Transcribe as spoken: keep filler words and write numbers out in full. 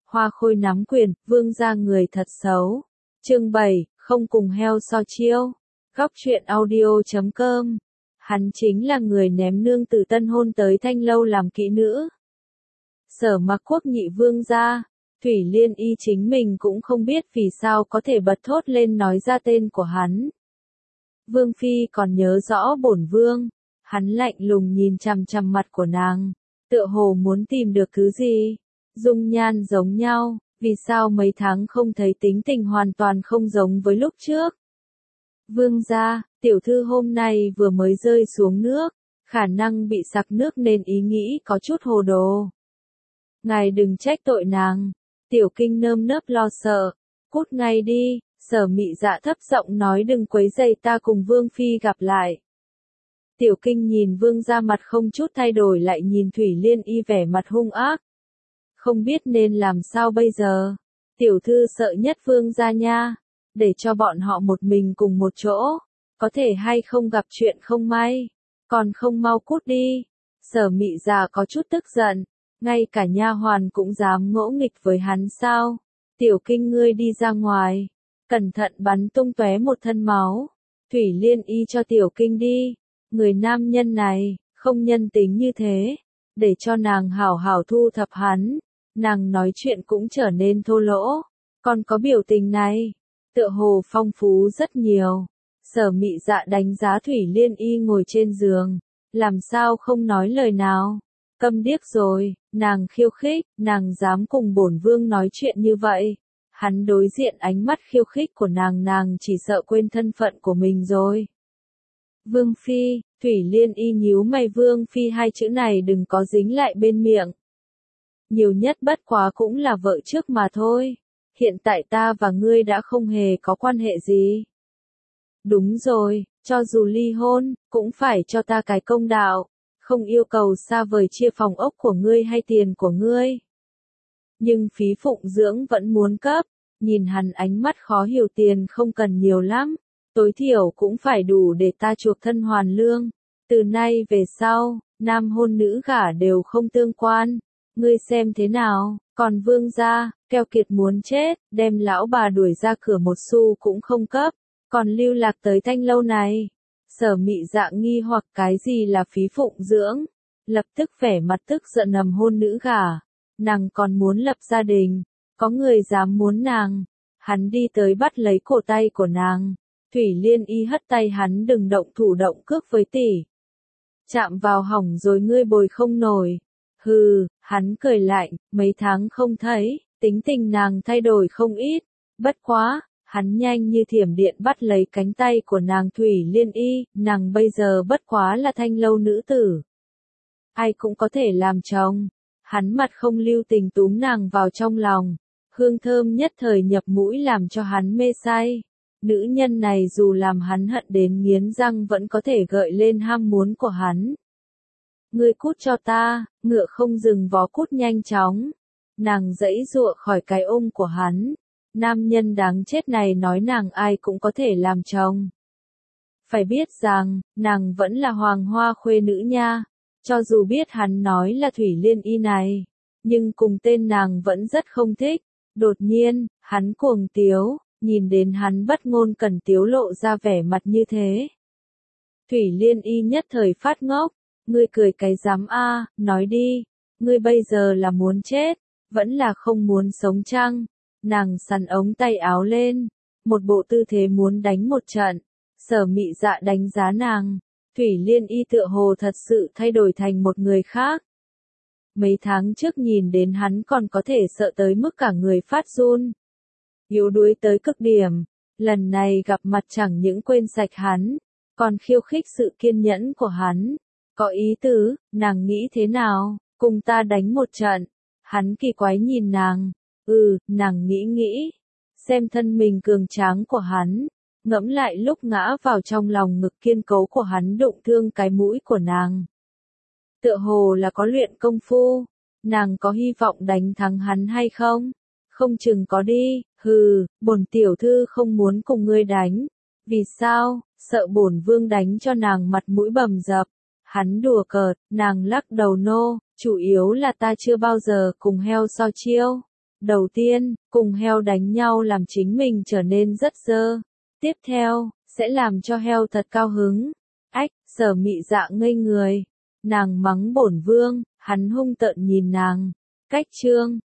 Hoa Khôi nắm quyền, vương gia người thật xấu. Chương bảy, không cùng heo so chiêu. Góc truyện audio chấm com. Hắn chính là người ném nương tử tân hôn tới Thanh Lâu làm kỹ nữ. Sở Mặc Quốc nhị vương gia, Thủy Liên Y chính mình cũng không biết vì sao có thể bật thốt lên nói ra tên của hắn. Vương phi còn nhớ rõ bổn vương, hắn lạnh lùng nhìn chằm chằm mặt của nàng, tựa hồ muốn tìm được thứ gì. Dung nhan giống nhau, vì sao mấy tháng không thấy tính tình hoàn toàn không giống với lúc trước. Vương gia, tiểu thư hôm nay vừa mới rơi xuống nước, khả năng bị sặc nước nên ý nghĩ có chút hồ đồ. Ngài đừng trách tội nàng. Tiểu Kinh nơm nớp lo sợ, cút ngay đi. Sở Mị Dạ thấp giọng nói, đừng quấy rầy ta cùng Vương phi gặp lại. Tiểu Kinh nhìn vương gia mặt không chút thay đổi lại nhìn Thủy Liên Y vẻ mặt hung ác. Không biết nên làm sao bây giờ. Tiểu thư sợ nhất vương gia nha, để cho bọn họ một mình cùng một chỗ, có thể hay không gặp chuyện không may, còn không mau cút đi. Sở Mị Dạ có chút tức giận, ngay cả nha hoàn cũng dám ngỗ nghịch với hắn sao? Tiểu Kinh ngươi đi ra ngoài, cẩn thận bắn tung tóe một thân máu. Thủy Liên Y cho Tiểu Kinh đi, người nam nhân này không nhân tính như thế, để cho nàng hảo hảo thu thập hắn. Nàng nói chuyện cũng trở nên thô lỗ, còn có biểu tình này, tựa hồ phong phú rất nhiều. Sở Mị Dạ đánh giá Thủy Liên Y ngồi trên giường, làm sao không nói lời nào. Câm điếc rồi, nàng khiêu khích, nàng dám cùng bổn vương nói chuyện như vậy. Hắn đối diện ánh mắt khiêu khích của nàng, nàng chỉ sợ quên thân phận của mình rồi. Vương phi, Thủy Liên Y nhíu mày, vương phi hai chữ này đừng có dính lại bên miệng. Nhiều nhất bất quá cũng là vợ trước mà thôi. Hiện tại ta và ngươi đã không hề có quan hệ gì. Đúng rồi, cho dù ly hôn, cũng phải cho ta cái công đạo. Không yêu cầu xa vời chia phòng ốc của ngươi hay tiền của ngươi. Nhưng phí phụng dưỡng vẫn muốn cấp. Nhìn hắn ánh mắt khó hiểu, tiền không cần nhiều lắm, tối thiểu cũng phải đủ để ta chuộc thân hoàn lương. Từ nay về sau, nam hôn nữ gả đều không tương quan. Ngươi xem thế nào? Còn vương gia, keo kiệt muốn chết, đem lão bà đuổi ra cửa một xu cũng không cấp, còn lưu lạc tới Thanh Lâu này. Sở Mị Dạ nghi hoặc cái gì là phí phụng dưỡng, lập tức vẻ mặt tức giận, nầm hôn nữ gả, nàng còn muốn lập gia đình, có người dám muốn nàng. Hắn đi tới bắt lấy cổ tay của nàng, Thủy Liên Y hất tay hắn, đừng động thủ động cước với tỷ. Chạm vào hỏng rồi ngươi bồi không nổi. Hừ, hắn cười lạnh, mấy tháng không thấy, tính tình nàng thay đổi không ít, bất quá. Hắn nhanh như thiểm điện bắt lấy cánh tay của nàng. Thủy Liên Y, nàng bây giờ bất quá là Thanh Lâu nữ tử, ai cũng có thể làm chồng. Hắn mặt không lưu tình túm nàng vào trong lòng, hương thơm nhất thời nhập mũi làm cho hắn mê say. Nữ nhân này dù làm hắn hận đến nghiến răng vẫn có thể gợi lên ham muốn của hắn. Ngươi cút cho ta, ngựa không dừng vó, cút nhanh chóng. Nàng giãy giụa khỏi cái ôm của hắn. Nam nhân đáng chết này nói nàng ai cũng có thể làm chồng. Phải biết rằng, nàng vẫn là hoàng hoa khuê nữ nha. Cho dù biết hắn nói là Thủy Liên Y này, nhưng cùng tên nàng vẫn rất không thích. Đột nhiên, hắn cuồng tiếu, nhìn đến hắn bất ngôn cẩn tiếu lộ ra vẻ mặt như thế. Thủy Liên Y nhất thời phát ngốc, ngươi cười cái dám a, nói đi, ngươi bây giờ là muốn chết, vẫn là không muốn sống chăng? Nàng sắn ống tay áo lên, một bộ tư thế muốn đánh một trận. Sở Mị Dạ đánh giá nàng, Thủy Liên Y tựa hồ thật sự thay đổi thành một người khác. Mấy tháng trước nhìn đến hắn còn có thể sợ tới mức cả người phát run, yếu đuối tới cực điểm. Lần này gặp mặt chẳng những quên sạch hắn, còn khiêu khích sự kiên nhẫn của hắn. Có ý tứ, nàng nghĩ thế nào, cùng ta đánh một trận? Hắn kỳ quái nhìn nàng. Ừ, nàng nghĩ nghĩ, xem thân mình cường tráng của hắn, ngẫm lại lúc ngã vào trong lòng ngực kiên cố của hắn đụng thương cái mũi của nàng. Tựa hồ là có luyện công phu, nàng có hy vọng đánh thắng hắn hay không? Không chừng có đi. Hừ, bổn tiểu thư không muốn cùng ngươi đánh. Vì sao? Sợ bổn vương đánh cho nàng mặt mũi bầm dập. Hắn đùa cợt, nàng lắc đầu, nô, chủ yếu là ta chưa bao giờ cùng heo so chiêu. Đầu tiên, cùng heo đánh nhau làm chính mình trở nên rất dơ. Tiếp theo, sẽ làm cho heo thật cao hứng. Ách, Sở Mị Dạ ngây người. Nàng mắng bổn vương, hắn hung tợn nhìn nàng. Cách chương